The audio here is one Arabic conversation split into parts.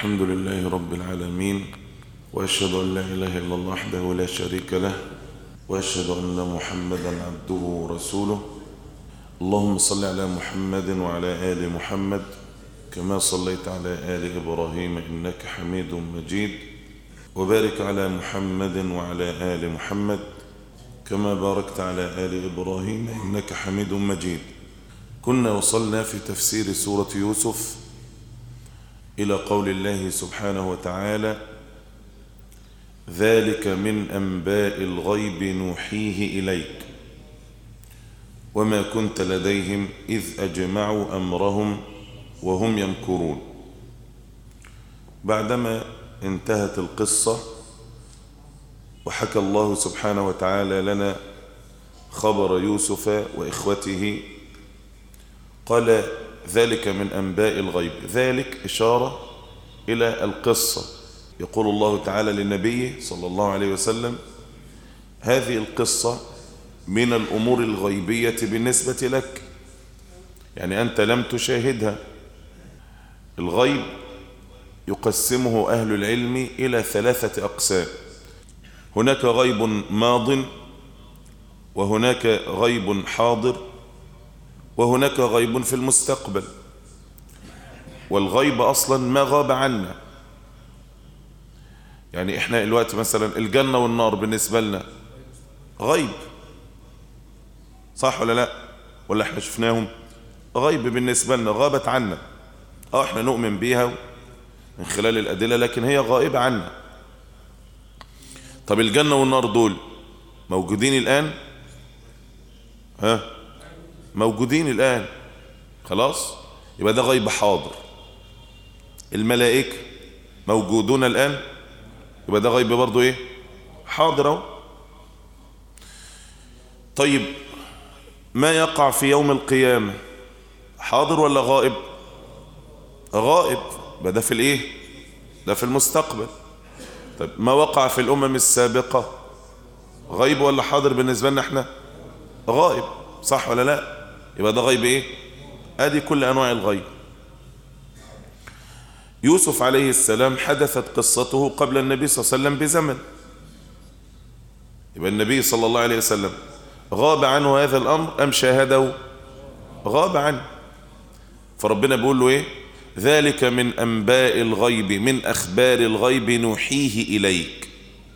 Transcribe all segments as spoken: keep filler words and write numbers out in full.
الحمد لله رب العالمين، وأشهد أن لا إله إلا الله وحده لا شريك له، وأشهد أن محمدا عبده ورسوله. اللهم صل على محمد وعلى آل محمد كما صليت على آل إبراهيم إنك حميد مجيد، وبارك على محمد وعلى آل محمد كما باركت على آل إبراهيم إنك حميد مجيد. كنا وصلنا في تفسير سورة يوسف إلى قول الله سبحانه وتعالى: ذلك من أنباء الغيب نوحيه إليك وما كنت لديهم إذ أجمعوا أمرهم وهم يمكرون. بعدما انتهت القصة وحكى الله سبحانه وتعالى لنا خبر يوسف وإخوته، قال: ذلك من أنباء الغيب. ذلك إشارة إلى القصة. يقول الله تعالى للنبي صلى الله عليه وسلم: هذه القصة من الأمور الغيبية بالنسبة لك، يعني أنت لم تشاهدها. الغيب يقسمه أهل العلم إلى ثلاثة أقسام: هناك غيب ماض، وهناك غيب حاضر، وهناك غيب في المستقبل. والغيب أصلا ما غاب عنا، يعني إحنا الوقت مثلا الجنة والنار بالنسبة لنا غيب، صح ولا لا؟ ولا إحنا شفناهم؟ غيب بالنسبة لنا، غابت عنا. اه إحنا نؤمن بيها من خلال الأدلة، لكن هي غائبة عنا. طب الجنة والنار دول موجودين الآن؟ ها؟ موجودين الآن، خلاص، يبقى ده غيب حاضر. الملائكة موجودون الآن، يبقى ده غيب برضو ايه؟ حاضر اهو. طيب ما يقع في يوم القيامة حاضر ولا غائب؟ غائب، يبقى ده في الايه؟ ده في المستقبل. طيب ما وقع في الأمم السابقة غيب ولا حاضر بالنسبة لنا احنا؟ غائب، صح ولا لا؟ يبقى ده غيب ايه؟ ادي كل انواع الغيب. يوسف عليه السلام حدثت قصته قبل النبي صلى الله عليه وسلم بزمن، يبقى النبي صلى الله عليه وسلم غاب عنه هذا الامر ام شاهده؟ غاب عنه. فربنا بيقول له ايه؟ ذلك من انباء الغيب، من اخبار الغيب نوحيه اليك.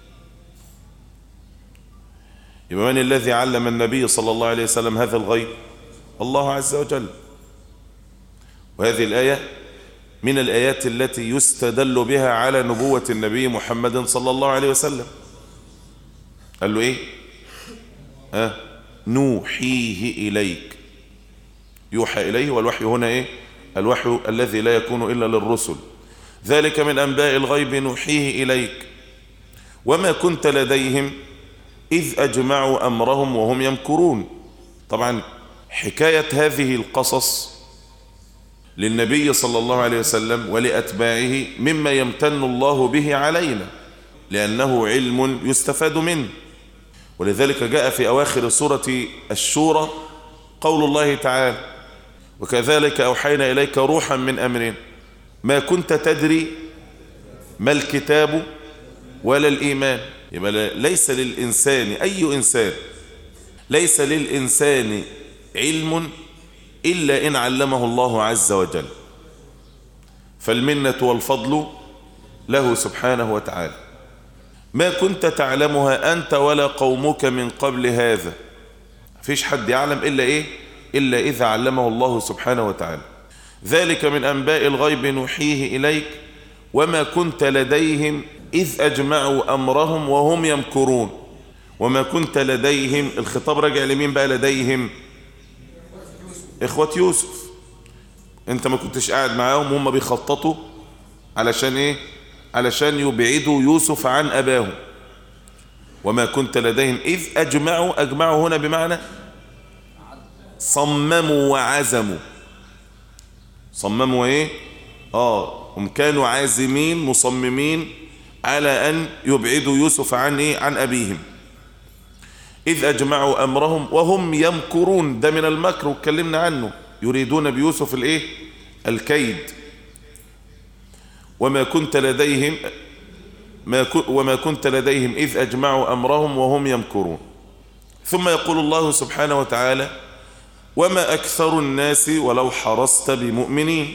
يبقى من الذي علم النبي صلى الله عليه وسلم هذا الغيب؟ الله عز وجل. وهذه الآية من الآيات التي يستدل بها على نبوة النبي محمد صلى الله عليه وسلم. قال له ايه؟ آه نوحيه إليك. يوحى إليه، والوحي هنا ايه؟ الوحي الذي لا يكون إلا للرسل. ذلك من أنباء الغيب نوحيه إليك وما كنت لديهم إذ أجمعوا أمرهم وهم يمكرون. طبعا حكاية هذه القصص للنبي صلى الله عليه وسلم ولأتباعه مما يمتن الله به علينا، لأنه علم يستفاد منه. ولذلك جاء في أواخر سورة الشورى قول الله تعالى: وكذلك أوحينا إليك روحا من أمرنا ما كنت تدري ما الكتاب ولا الإيمان. يبقى ليس للإنسان، أي إنسان، ليس للإنسان علم إلا إن علمه الله عز وجل، فالمنة والفضل له سبحانه وتعالى. ما كنت تعلمها أنت ولا قومك من قبل هذا. فيش حد يعلم إلا إيه؟ إلا إذا علمه الله سبحانه وتعالى. ذلك من أنباء الغيب نوحيه إليك وما كنت لديهم إذ أجمعوا أمرهم وهم يمكرون. وما كنت لديهم، الخطاب راجع لمين بقى؟ لديهم إخوة يوسف. أنت ما كنتش قاعد معاهم وهم بيخططوا علشان إيه؟ علشان يبعدوا يوسف عن أباهم. وما كنت لديهم إذ أجمعوا. أجمعوا هنا بمعنى صمموا وعزموا. صمموا إيه؟ آه هم كانوا عازمين مصممين على أن يبعدوا يوسف عن إيه؟ عن أبيهم. إذ أجمعوا أمرهم وهم يمكرون، ده من المكر واتكلمنا عنه. يريدون بيوسف الإيه؟ الكيد. وما كنت لديهم ما وما كنت لديهم إذ أجمعوا أمرهم وهم يمكرون. ثم يقول الله سبحانه وتعالى وما أكثر الناس ولو حرصت بمؤمنين.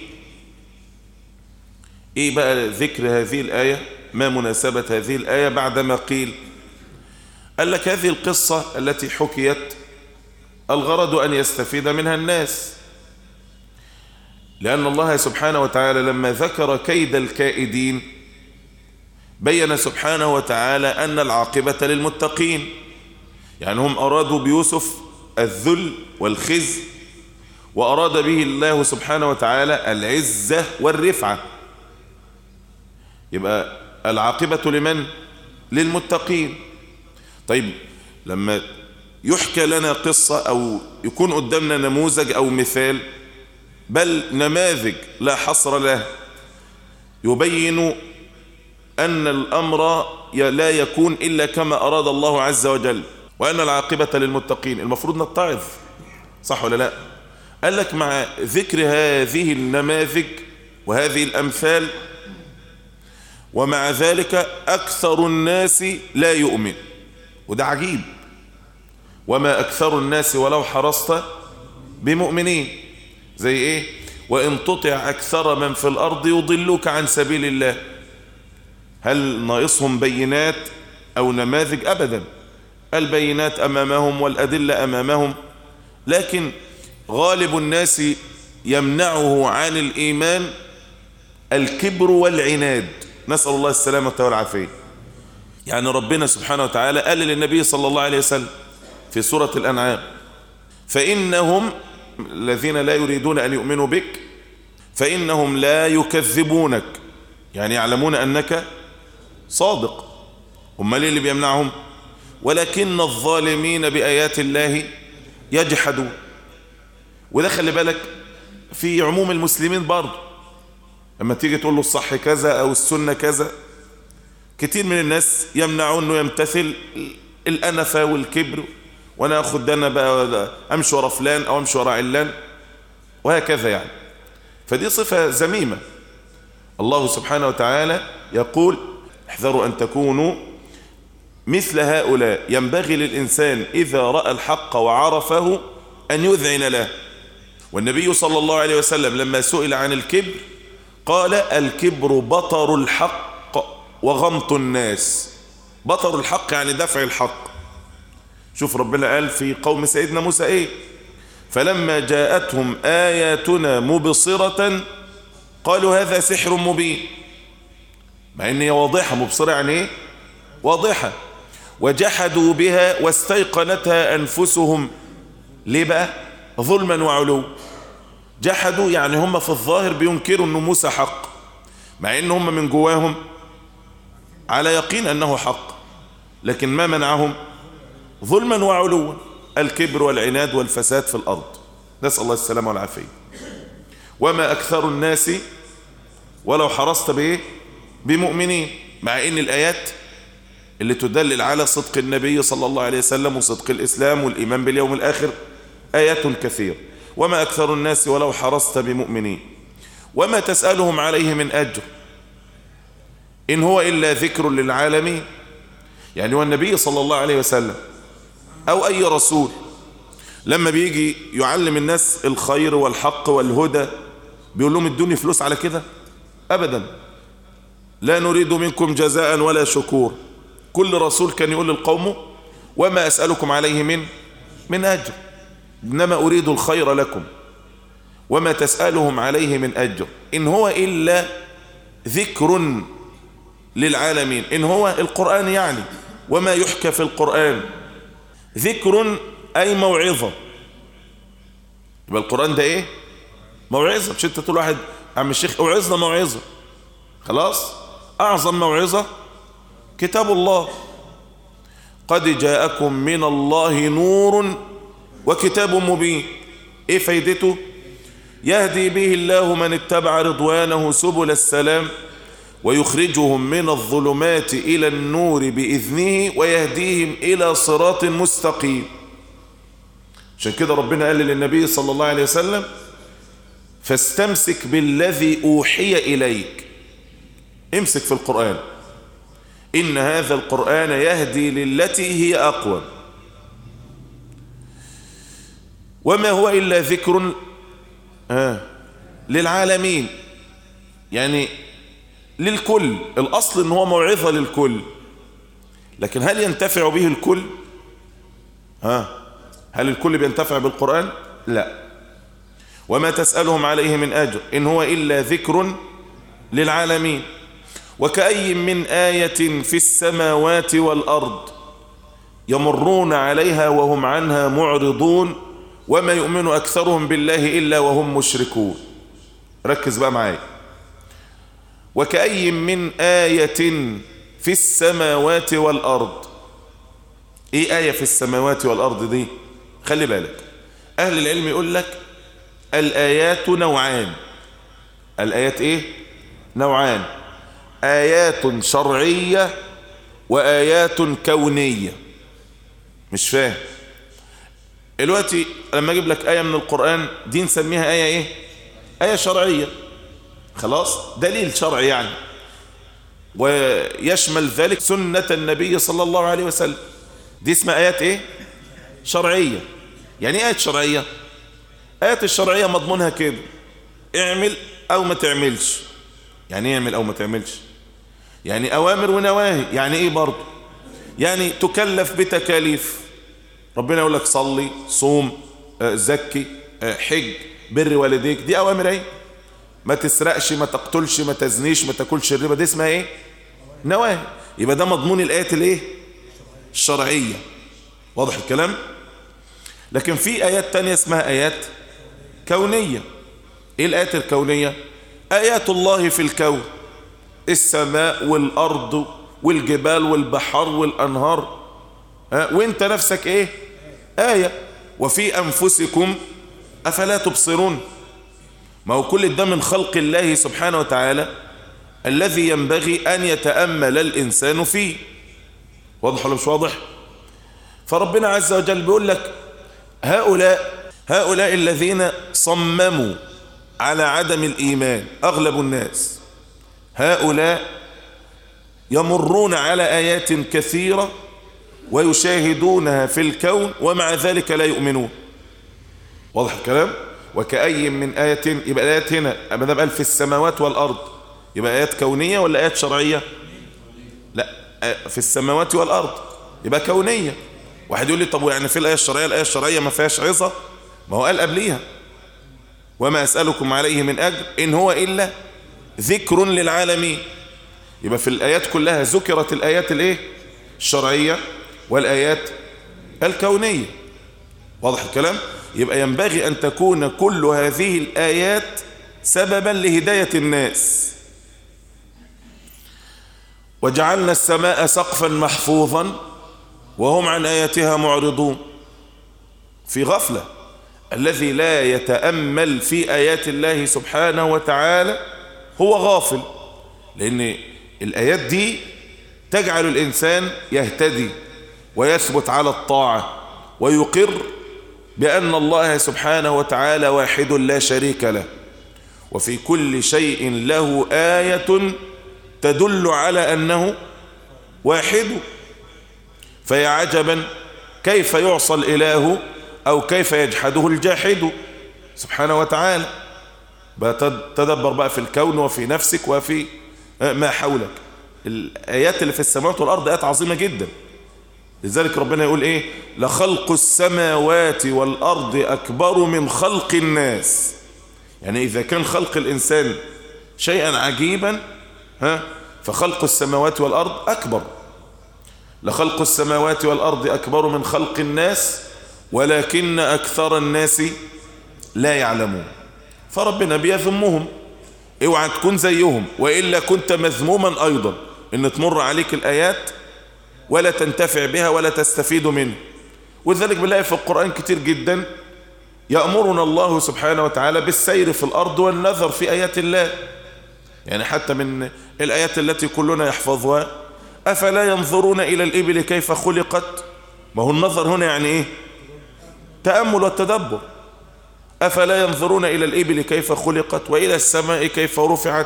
إيه بقى ذكر هذه الآية؟ ما مناسبة هذه الآية بعدما قيل؟ قال لك هذه القصة التي حكيت الغرض أن يستفيد منها الناس، لأن الله سبحانه وتعالى لما ذكر كيد الكائدين بين سبحانه وتعالى أن العاقبة للمتقين. يعني هم أرادوا بيوسف الذل والخزي، وأراد به الله سبحانه وتعالى العزة والرفعة. يبقى العاقبة لمن؟ للمتقين. طيب لما يحكى لنا قصة أو يكون قدامنا نموذج أو مثال، بل نماذج لا حصر له، يبين أن الأمر لا يكون إلا كما أراد الله عز وجل، وأن العاقبة للمتقين، المفروض نتعظ، صح ولا لا؟ قال لك مع ذكر هذه النماذج وهذه الأمثال ومع ذلك أكثر الناس لا يؤمن. وده عجيب. وما أكثر الناس ولو حرصت بمؤمنين. زي إيه؟ وإن تطع أكثر من في الأرض يضلوك عن سبيل الله. هل ناقصهم بينات أو نماذج؟ أبدا، البينات أمامهم والأدلة أمامهم، لكن غالب الناس يمنعه عن الإيمان الكبر والعناد، نسأل الله السلامة والعافية. يعني ربنا سبحانه وتعالى قال للنبي صلى الله عليه وسلم في سورة الأنعام فإنهم الذين لا يريدون أن يؤمنوا بك فإنهم لا يكذبونك، يعني يعلمون أنك صادق، هم ليه اللي بيمنعهم؟ ولكن الظالمين بآيات الله يجحدون. وده خلي بالك في عموم المسلمين برضه، لما تيجي تقول له الصح كذا أو السنة كذا، كتير من الناس يمنعون أنه يمتثل الأنفة والكبر، وأنا أخذ ده أنا بقى أمشي ورا فلان أو أمشي ورا علان وهكذا يعني. فدي صفة ذميمة. الله سبحانه وتعالى يقول احذروا أن تكونوا مثل هؤلاء، ينبغي للإنسان إذا رأى الحق وعرفه أن يذعن له. والنبي صلى الله عليه وسلم لما سئل عن الكبر قال الكبر بطر الحق وغمط الناس. بطر الحق يعني دفع الحق. شوف ربنا قال في قوم سيدنا موسى ايه؟ فلما جاءتهم آياتنا مبصرة قالوا هذا سحر مبين، مع ان هي واضحة. مبصرة يعني ايه؟ واضحة. وجحدوا بها واستيقنتها أنفسهم. ليه بقى؟ ظلما وعلو. جحدوا يعني هم في الظاهر بينكروا أنه موسى حق، مع ان هم من جواهم على يقين أنه حق، لكن ما منعهم؟ ظلما وعلوا، الكبر والعناد والفساد في الأرض، نسأل الله السلامة والعافية. وما أكثر الناس ولو حرصت بإيه؟ بمؤمنين. مع ان الآيات اللي تدلل على صدق النبي صلى الله عليه وسلم وصدق الإسلام والإيمان باليوم الآخر آيات كثير. وما أكثر الناس ولو حرصت بمؤمنين وما تسألهم عليه من أجر إن هو إلا ذكر للعالمين. يعني والنبي صلى الله عليه وسلم أو أي رسول لما بيجي يعلم الناس الخير والحق والهدى بيقول لهم ادوني فلوس على كده؟ أبدا، لا نريد منكم جزاء ولا شكور. كل رسول كان يقول للقوم وما أسألكم عليه من من أجر، إنما أريد الخير لكم وما تسألهم عليه من أجر إن هو إلا ذكر للعالمين. إن هو القرآن يعني، وما يحكى في القرآن ذكر أي موعظة. يبقى القرآن ده إيه؟ موعظة. مش أنت تقول واحد عم الشيخ اوعظنا موعظة، خلاص؟ أعظم موعظة كتاب الله. قد جاءكم من الله نور وكتاب مبين. ايه فايدته؟ يهدي به الله من اتبع رضوانه سبل السلام ويخرجهم من الظلمات إلى النور بإذنه ويهديهم إلى صراط مستقيم. عشان كده ربنا قال للنبي صلى الله عليه وسلم فاستمسك بالذي أوحي إليك امسك في القرآن، إن هذا القرآن يهدي للتي هي أقوى. وما هو إلا ذكر آه للعالمين، يعني للكل. الأصل إن هو موعظة للكل، لكن هل ينتفع به الكل؟ ها هل الكل بينتفع بالقرآن؟ لا. وما تسألهم عليه من أجر إن هو إلا ذكر للعالمين. وكأي من آية في السماوات والأرض يمرون عليها وهم عنها معرضون وما يؤمن أكثرهم بالله إلا وهم مشركون. ركز بقى معايا. وكأي من آية في السماوات والأرض. إيه آية في السماوات والأرض دي؟ خلي بالك، أهل العلم يقول لك الآيات نوعان. الآيات إيه؟ نوعان، آيات شرعية وآيات كونية. مش فاهم دلوقتي لما أجيب لك آية من القرآن دي نسميها آية إيه؟ آية شرعية، خلاص، دليل شرعي يعني، ويشمل ذلك سنة النبي صلى الله عليه وسلم. دي اسمها آيات إيه؟ شرعية. يعني إيه آيات شرعية؟ آيات الشرعية مضمونها كده، اعمل أو ما تعملش. يعني ايه اعمل أو ما تعملش؟ يعني أوامر ونواهي. يعني إيه برضه؟ يعني تكلف بتكاليف. ربنا يقول لك صلي، صوم، زكي، حج، بر والديك، دي أوامر ايه؟ ما تسرقش، ما تقتلش، ما تزنيش، ما تاكلش الربا، دي اسمها ايه؟ نواهي. يبقى ده مضمون الآيات الايه؟ الشرعية. واضح الكلام؟ لكن في آيات تانية اسمها آيات كونية. ايه الآيات الكونية؟ آيات الله في الكون، السماء والأرض والجبال والبحر والأنهار، ها؟ وانت نفسك ايه؟ آية. وفي أنفسكم أفلا تبصرون. ما هو كل ده من خلق الله سبحانه وتعالى الذي ينبغي أن يتأمل الإنسان فيه. واضح ولا مش واضح؟ فربنا عز وجل بيقول لك هؤلاء هؤلاء الذين صمموا على عدم الإيمان، أغلب الناس هؤلاء يمرون على آيات كثيرة ويشاهدونها في الكون ومع ذلك لا يؤمنون. واضح الكلام؟ وكأي من آية، يبقى الآيات هنا ما دام قال في السماوات والأرض يبقى آيات كونية ولا آيات شرعية؟ لا، في السماوات والأرض يبقى كونية. واحد يقول لي طب يعني في الآية الشرعية، الآية الشرعية ما فيهاش عظة؟ ما هو قال قبليها وما أسألكم عليه من أجر إن هو إلا ذكر للعالمين. يبقى في الآيات كلها ذكرت الآيات الايه؟ الشرعية والآيات الكونية. واضح الكلام؟ يبقى ينبغي أن تكون كل هذه الآيات سببا لهداية الناس. وجعلنا السماء سقفا محفوظا وهم عن آياتها معرضون. في غفلة. الذي لا يتأمل في آيات الله سبحانه وتعالى هو غافل، لأن الآيات دي تجعل الإنسان يهتدي ويثبت على الطاعة ويقر بأن الله سبحانه وتعالى واحد لا شريك له، وفي كل شيء له آية تدل على أنه واحد. فيا عجبا كيف يعصى الإله أو كيف يجحده الجاحد سبحانه وتعالى. تدبر بقى في الكون وفي نفسك وفي ما حولك. الآيات اللي في السماوات والأرض آيات عظيمة جدا. لذلك ربنا يقول إيه؟ لخلق السماوات والأرض أكبر من خلق الناس. يعني إذا كان خلق الإنسان شيئا عجيبا، ها فخلق السماوات والأرض أكبر. لخلق السماوات والأرض أكبر من خلق الناس ولكن أكثر الناس لا يعلمون. فربنا بيذمهم، اوعى تكون زيهم وإلا كنت مذموما أيضا، إن تمر عليك الآيات ولا تنتفع بها ولا تستفيد منها. ولذلك بنلاقي في القرآن كتير جدا يأمرنا الله سبحانه وتعالى بالسير في الأرض والنظر في آيات الله. يعني حتى من الآيات التي كلنا يحفظها أفلا ينظرون إلى الإبل كيف خلقت. ما هو النظر هنا يعني إيه؟ تأمل والتدبر. أفلا ينظرون إلى الإبل كيف خلقت وإلى السماء كيف رفعت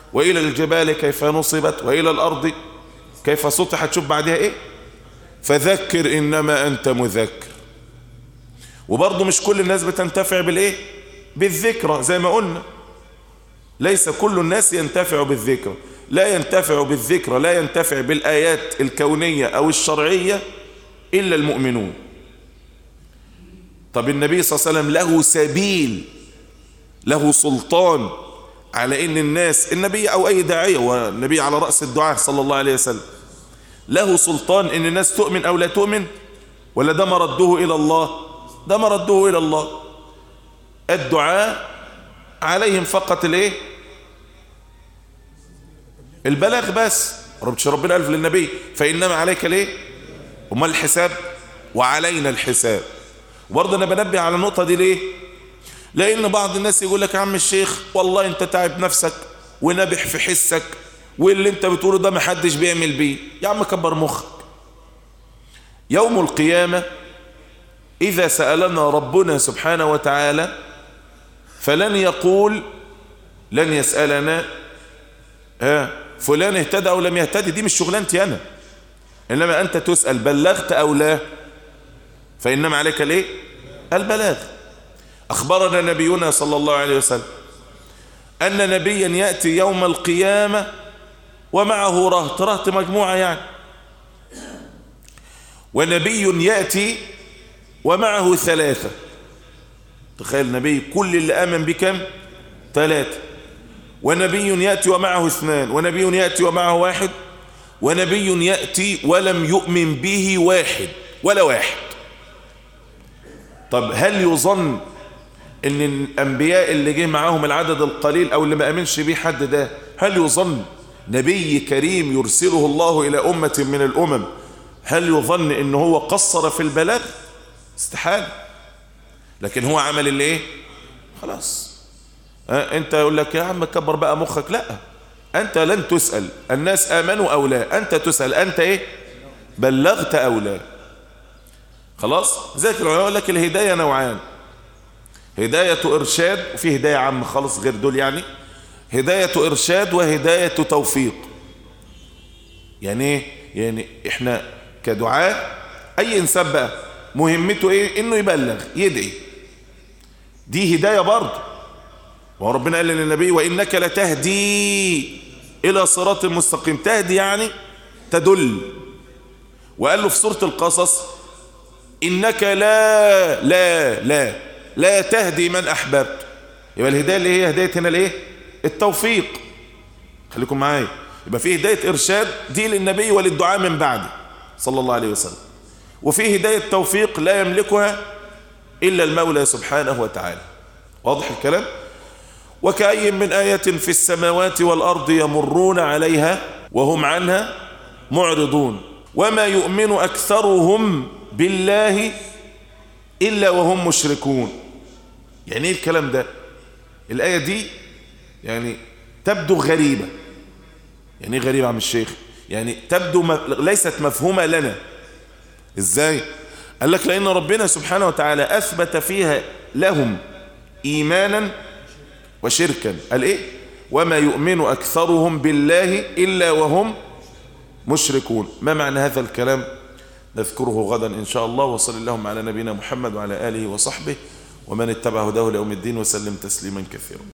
وإلى الجبال كيف نصبت وإلى الأرض كيف سطحت. شوف بعدها إيه؟ فذكر إنما أنت مذكر. وبرضه مش كل الناس بتنتفع بالإيه؟ بالذكرى. زي ما قلنا ليس كل الناس ينتفع بالذكرى، لا ينتفع بالذكرى لا ينتفع بالآيات الكونية أو الشرعية إلا المؤمنون. طب النبي صلى الله عليه وسلم له سبيل، له سلطان على ان الناس، النبي او اي داعية، والنبي على رأس الدعاء صلى الله عليه وسلم، له سلطان ان الناس تؤمن او لا تؤمن، ولا ده مرده الى الله؟ ده مرده الى الله. الدعاء عليهم فقط الايه؟ البلاغ بس. ربش ربنا قال للنبي فإنما عليك ليه؟ وما الحساب؟ وعلينا الحساب. وبرضه انا بنبه على النقطة دي ليه؟ لان بعض الناس يقول لك يا عم الشيخ والله انت تعب نفسك ونبح في حسك، واللي انت بتقوله ده محدش بيعمل بيه. يا عم كبر مخك. يوم القيامة اذا سألنا ربنا سبحانه وتعالى فلن يقول، لن يسألنا ها فلان اهتدى او لم يهتدي، دي مش شغلانتي انا، انما انت تسأل بلغت او لا، فإنما عليك ليه؟ البلاغ. أخبرنا نبينا صلى الله عليه وسلم أن نبيا يأتي يوم القيامة ومعه رهط، رهط مجموعة يعني، ونبي يأتي ومعه ثلاثة. تخيل نبي كل اللي آمن بكم؟ ثلاثة. ونبي يأتي ومعه اثنان، ونبي يأتي ومعه واحد، ونبي يأتي ولم يؤمن به واحد ولا واحد. طب هل يظن ان الانبياء اللي جه معاهم العدد القليل او اللي ما امنش بيه حد ده، هل يظن نبي كريم يرسله الله الى امة من الامم، هل يظن ان هو قصر في البلاغ؟ استحال. لكن هو عمل اللي ايه؟ خلاص. اه انت يقول لك يا عم كبر بقى مخك، لا، انت لن تسأل الناس امنوا او لا، انت تسأل انت ايه؟ بلغت او لا. خلاص. ذلك العلماء يقول لك الهداية نوعان، هداية إرشاد وفي هداية عامة خالص غير دول، يعني هداية إرشاد وهداية توفيق. يعني ايه؟ يعني احنا كدعاء اي انسان بقى مهمته ايه؟ انه يبلغ يدعي، دي هداية برضه. وربنا قال للنبي وإنك لتهدي إلى صراط مستقيم، تهدي يعني تدل. وقال له في سورة القصص إنك لا لا لا لا تهدي من أحببت. يبقى الهداية اللي هي هداية هنا الايه؟ التوفيق. خليكم معايا. يبقى في هداية إرشاد دي للنبي وللدعاء من بعده صلى الله عليه وسلم، وفي هداية توفيق لا يملكها إلا المولى سبحانه وتعالى. واضح الكلام؟ وكأي من آية في السماوات والأرض يمرون عليها وهم عنها معرضون وما يؤمن أكثرهم بالله إلا وهم مشركون. يعني ايه الكلام ده؟ الآية دي يعني تبدو غريبة. يعني ايه غريبة عم الشيخ؟ يعني تبدو م... ليست مفهومة لنا. ازاي؟ قال لك لأن ربنا سبحانه وتعالى أثبت فيها لهم إيمانا وشركا. قال ايه؟ وما يؤمن أكثرهم بالله إلا وهم مشركون. ما معنى هذا الكلام؟ نذكره غدا إن شاء الله. وصل اللهم على نبينا محمد وعلى آله وصحبه ومن اتبع هداه ليوم الدين وسلم تسليما كثيرا.